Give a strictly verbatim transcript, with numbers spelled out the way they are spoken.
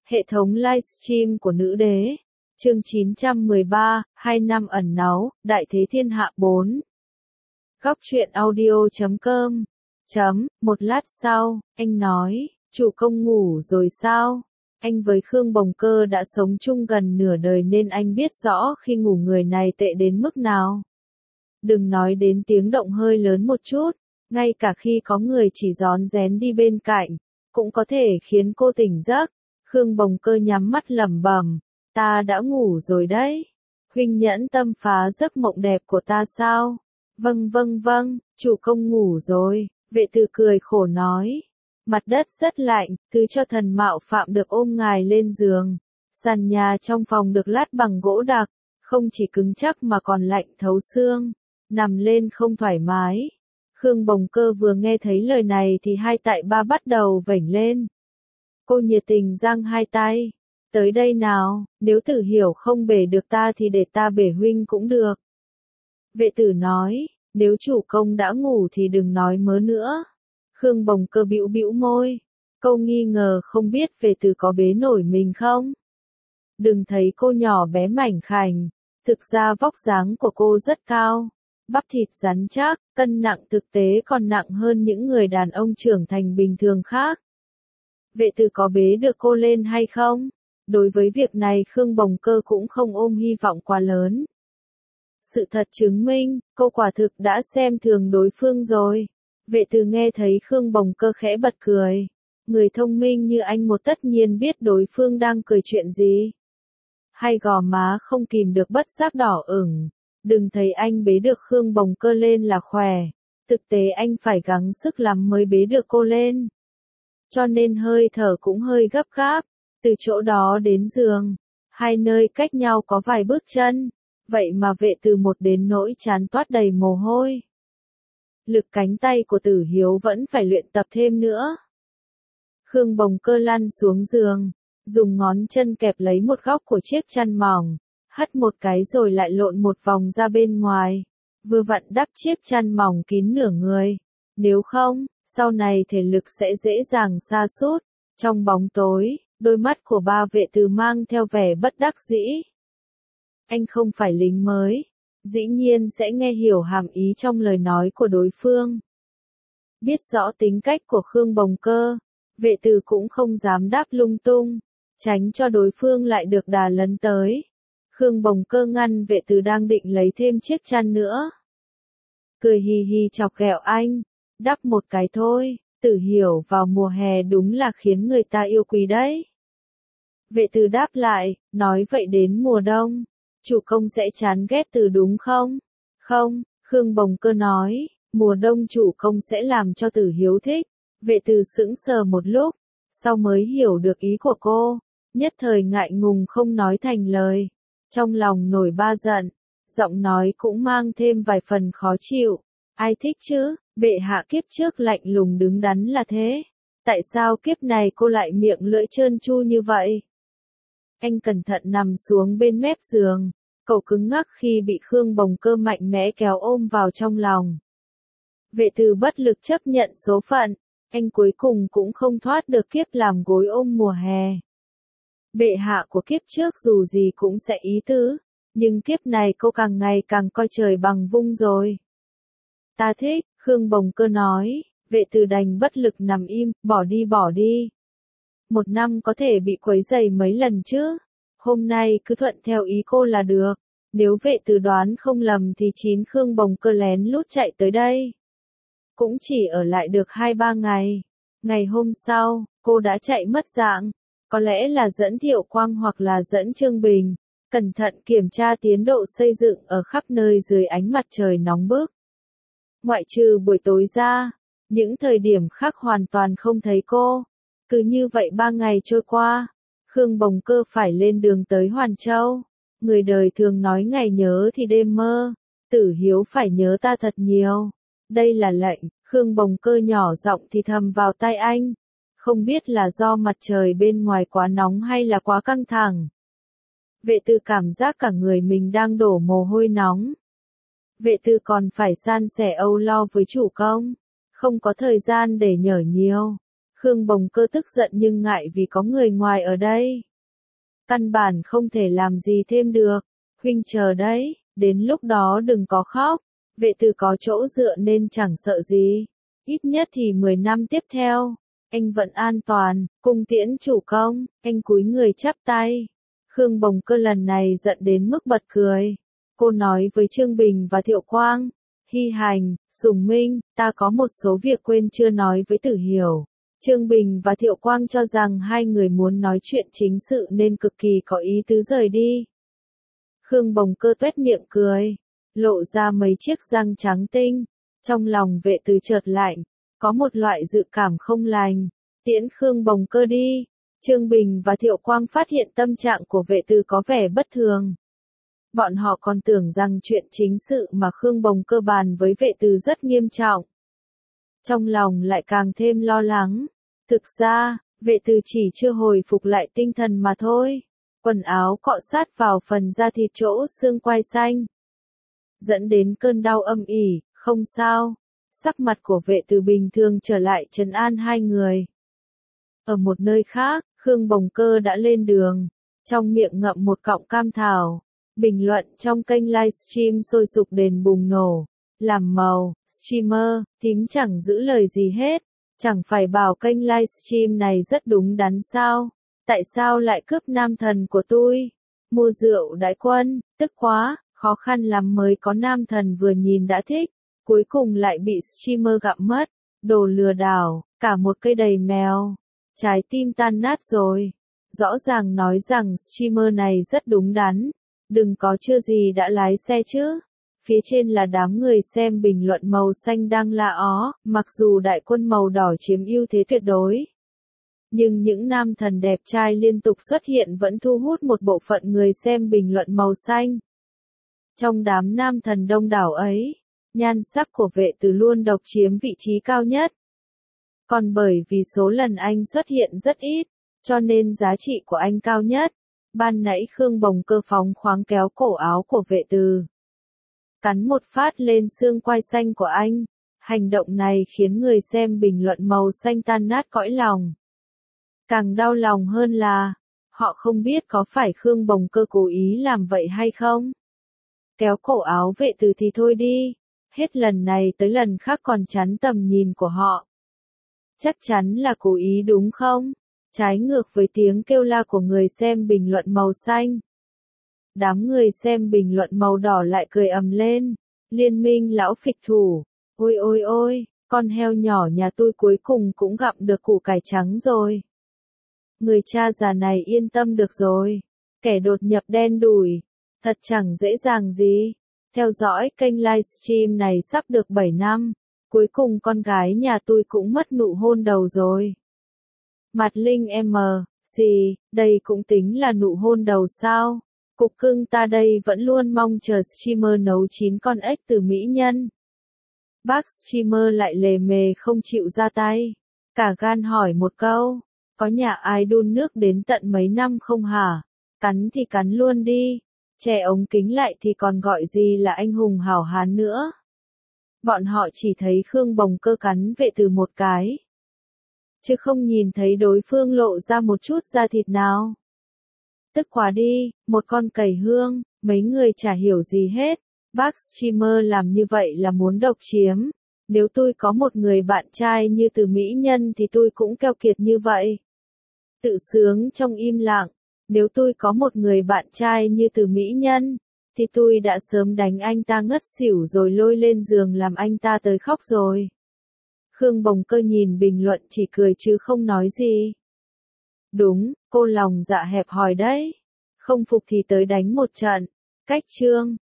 Hệ thống livestream của nữ đế. Chương chín trăm mười ba, hai năm ẩn náu, đại thế thiên hạ bốn. Góc truyện audio chấm com. Chấm, một lát sau, anh nói, chủ công ngủ rồi sao? Anh với Khương Bồng Cơ đã sống chung gần nửa đời nên anh biết rõ khi ngủ người này tệ đến mức nào. Đừng nói đến tiếng động hơi lớn một chút, ngay cả khi có người chỉ rón rén đi bên cạnh, cũng có thể khiến cô tỉnh giấc. Khương Bồng Cơ nhắm mắt lẩm bẩm, ta đã ngủ rồi đấy. Huynh nhẫn tâm phá giấc mộng đẹp của ta sao? Vâng vâng vâng, chủ công ngủ rồi. Vệ tử cười khổ nói. Mặt đất rất lạnh, thứ cho thần mạo phạm được ôm ngài lên giường. Sàn nhà trong phòng được lát bằng gỗ đặc, không chỉ cứng chắc mà còn lạnh thấu xương. Nằm lên không thoải mái. Khương Bồng Cơ vừa nghe thấy lời này thì hai tại ba bắt đầu vểnh lên. Cô nhiệt tình giang hai tay. Tới đây nào, nếu Tử Hiểu không bể được ta thì để ta bể huynh cũng được. Vệ tử nói, nếu chủ công đã ngủ thì đừng nói mớ nữa. Khương Bồng Cơ bĩu bĩu môi. Câu nghi ngờ không biết vệ tử có bế nổi mình không? Đừng thấy cô nhỏ bé mảnh khảnh, thực ra vóc dáng của cô rất cao. Bắp thịt rắn chắc, cân nặng thực tế còn nặng hơn những người đàn ông trưởng thành bình thường khác. Vệ tử có bế được cô lên hay không? Đối với việc này Khương Bồng Cơ cũng không ôm hy vọng quá lớn. Sự thật chứng minh, cô quả thực đã xem thường đối phương rồi. Vệ tử nghe thấy Khương Bồng Cơ khẽ bật cười. Người thông minh như anh một tất nhiên biết đối phương đang cười chuyện gì. Hay gò má không kìm được bất giác đỏ ửng. Đừng thấy anh bế được Khương Bồng Cơ lên là khỏe. Thực tế anh phải gắng sức lắm mới bế được cô lên. Cho nên hơi thở cũng hơi gấp gáp. Từ chỗ đó đến giường, hai nơi cách nhau có vài bước chân. Vậy mà vệ từ một đến nỗi trán toát đầy mồ hôi. Lực cánh tay của Tử Hiếu vẫn phải luyện tập thêm nữa. Khương Bồng Cơ lăn xuống giường, dùng ngón chân kẹp lấy một góc của chiếc chăn mỏng, hất một cái rồi lại lộn một vòng ra bên ngoài, vừa vặn đắp chiếc chăn mỏng kín nửa người. Nếu không, sau này thể lực sẽ dễ dàng sa sút. Trong bóng tối, đôi mắt của ba vệ từ mang theo vẻ bất đắc dĩ. Anh không phải lính mới, dĩ nhiên sẽ nghe hiểu hàm ý trong lời nói của đối phương. Biết rõ tính cách của Khương Bồng Cơ, vệ từ cũng không dám đáp lung tung, tránh cho đối phương lại được đà lấn tới. Khương Bồng Cơ ngăn vệ từ đang định lấy thêm chiếc chăn nữa. Cười hì hì chọc ghẹo anh, đắp một cái thôi, Tử Hiểu vào mùa hè đúng là khiến người ta yêu quý đấy. Vệ từ đáp lại, nói vậy đến mùa đông, chủ công sẽ chán ghét từ đúng không? Không, Khương Bồng Cơ nói, mùa đông chủ công sẽ làm cho Tử Hiếu thích. Vệ từ sững sờ một lúc, sau mới hiểu được ý của cô, nhất thời ngại ngùng không nói thành lời. Trong lòng nổi ba giận, giọng nói cũng mang thêm vài phần khó chịu. Ai thích chứ, bệ hạ kiếp trước lạnh lùng đứng đắn là thế. Tại sao kiếp này cô lại miệng lưỡi trơn tru như vậy? Anh cẩn thận nằm xuống bên mép giường, cậu cứng ngắc khi bị Khương Bồng Cơ mạnh mẽ kéo ôm vào trong lòng. Vệ từ bất lực chấp nhận số phận, anh cuối cùng cũng không thoát được kiếp làm gối ôm mùa hè. Bệ hạ của kiếp trước dù gì cũng sẽ ý tứ, nhưng kiếp này cô càng ngày càng coi trời bằng vung rồi. Ta thích, Khương Bồng Cơ nói, vệ từ đành bất lực nằm im, bỏ đi bỏ đi. Một năm có thể bị quấy rầy mấy lần chứ, hôm nay cứ thuận theo ý cô là được. Nếu vệ từ đoán không lầm thì chín Khương Bồng Cơ lén lút chạy tới đây. Cũng chỉ ở lại được hai ba ngày. Ngày hôm sau, cô đã chạy mất dạng. Có lẽ là dẫn Thiệu Quang hoặc là dẫn Trương Bình. Cẩn thận kiểm tra tiến độ xây dựng ở khắp nơi dưới ánh mặt trời nóng bức. Ngoại trừ buổi tối ra, những thời điểm khác hoàn toàn không thấy cô. Cứ như vậy ba ngày trôi qua, Khương Bồng Cơ phải lên đường tới Hoàn Châu. Người đời thường nói ngày nhớ thì đêm mơ, Tử Hiếu phải nhớ ta thật nhiều. Đây là lệnh, Khương Bồng Cơ nhỏ giọng thì thầm vào tai anh. Không biết là do mặt trời bên ngoài quá nóng hay là quá căng thẳng. Vệ tư cảm giác cả người mình đang đổ mồ hôi nóng. Vệ tư còn phải san sẻ âu lo với chủ công. Không có thời gian để nhở nhiều. Khương Bồng Cơ tức giận nhưng ngại vì có người ngoài ở đây. Căn bản không thể làm gì thêm được. Huynh chờ đấy, đến lúc đó đừng có khóc. Vệ tử có chỗ dựa nên chẳng sợ gì. Ít nhất thì mười năm tiếp theo, anh vẫn an toàn, cung tiễn chủ công, anh cúi người chắp tay. Khương Bồng Cơ lần này giận đến mức bật cười. Cô nói với Trương Bình và Thiệu Quang, Hy Hành, Sùng Minh, ta có một số việc quên chưa nói với Tử Hiểu. Trương Bình và Thiệu Quang cho rằng hai người muốn nói chuyện chính sự nên cực kỳ có ý tứ rời đi. Khương Bồng Cơ tuét miệng cười, lộ ra mấy chiếc răng trắng tinh. Trong lòng Vệ Từ chợt lạnh, có một loại dự cảm không lành. Tiễn Khương Bồng Cơ đi. Trương Bình và Thiệu Quang phát hiện tâm trạng của Vệ Từ có vẻ bất thường. Bọn họ còn tưởng rằng chuyện chính sự mà Khương Bồng Cơ bàn với Vệ Từ rất nghiêm trọng. Trong lòng lại càng thêm lo lắng. Thực ra, Vệ Từ chỉ chưa hồi phục lại tinh thần mà thôi. Quần áo cọ sát vào phần da thịt chỗ xương quai xanh, dẫn đến cơn đau âm ỉ. Không sao. Sắc mặt của Vệ Từ bình thường trở lại trấn an hai người. Ở một nơi khác, Khương Bồng Cơ đã lên đường, trong miệng ngậm một cọng cam thảo. Bình luận trong kênh livestream sôi sục đền bùng nổ. Làm màu, streamer, tím chẳng giữ lời gì hết. Chẳng phải bảo kênh livestream này rất đúng đắn sao? Tại sao lại cướp nam thần của tôi? Mua rượu đãi quân, tức quá, khó khăn lắm mới có nam thần vừa nhìn đã thích. Cuối cùng lại bị streamer gặm mất. Đồ lừa đảo, cả một cây đầy mèo. Trái tim tan nát rồi. Rõ ràng nói rằng streamer này rất đúng đắn. Đừng có chưa gì đã lái xe chứ. Phía trên là đám người xem bình luận màu xanh đang la ó, mặc dù đại quân màu đỏ chiếm ưu thế tuyệt đối. Nhưng những nam thần đẹp trai liên tục xuất hiện vẫn thu hút một bộ phận người xem bình luận màu xanh. Trong đám nam thần đông đảo ấy, nhan sắc của Vệ Từ luôn độc chiếm vị trí cao nhất. Còn bởi vì số lần anh xuất hiện rất ít, cho nên giá trị của anh cao nhất. Ban nãy Khương Bồng Cơ phóng khoáng kéo cổ áo của Vệ Từ, cắn một phát lên xương quai xanh của anh. Hành động này khiến người xem bình luận màu xanh tan nát cõi lòng. Càng đau lòng hơn là, họ không biết có phải Khương Bồng Cơ cố ý làm vậy hay không. Kéo cổ áo Vệ Từ thì thôi đi, hết lần này tới lần khác còn chắn tầm nhìn của họ. Chắc chắn là cố ý đúng không? Trái ngược với tiếng kêu la của người xem bình luận màu xanh. Đám người xem bình luận màu đỏ lại cười ầm lên. Liên minh lão phịch thủ. Ôi ôi ôi, con heo nhỏ nhà tôi cuối cùng cũng gặm được củ cải trắng rồi. Người cha già này yên tâm được rồi. Kẻ đột nhập đen đủi. Thật chẳng dễ dàng gì. Theo dõi kênh livestream này sắp được bảy năm. Cuối cùng con gái nhà tôi cũng mất nụ hôn đầu rồi. Mặt Linh em, gì, đây cũng tính là nụ hôn đầu sao? Cục cưng ta đây vẫn luôn mong chờ streamer nấu chín con ếch từ mỹ nhân. Bác streamer lại lề mề không chịu ra tay. Cả gan hỏi một câu, có nhà ai đun nước đến tận mấy năm không hả? Cắn thì cắn luôn đi. Che ống kính lại thì còn gọi gì là anh hùng hảo hán nữa. Bọn họ chỉ thấy Khương Bồng Cơ cắn Vệ Từ một cái, chứ không nhìn thấy đối phương lộ ra một chút da thịt nào. Tức quá đi, một con cầy hương, mấy người chả hiểu gì hết. Bác streamer làm như vậy là muốn độc chiếm. Nếu tôi có một người bạn trai như Từ mỹ nhân thì tôi cũng keo kiệt như vậy. Tự sướng trong im lặng. Nếu tôi có một người bạn trai như Từ mỹ nhân, thì tôi đã sớm đánh anh ta ngất xỉu rồi lôi lên giường làm anh ta tới khóc rồi. Khương Bồng Cơ nhìn bình luận chỉ cười chứ không nói gì. Đúng, cô lòng dạ hẹp hòi đấy. Không phục thì tới đánh một trận. Cách chương.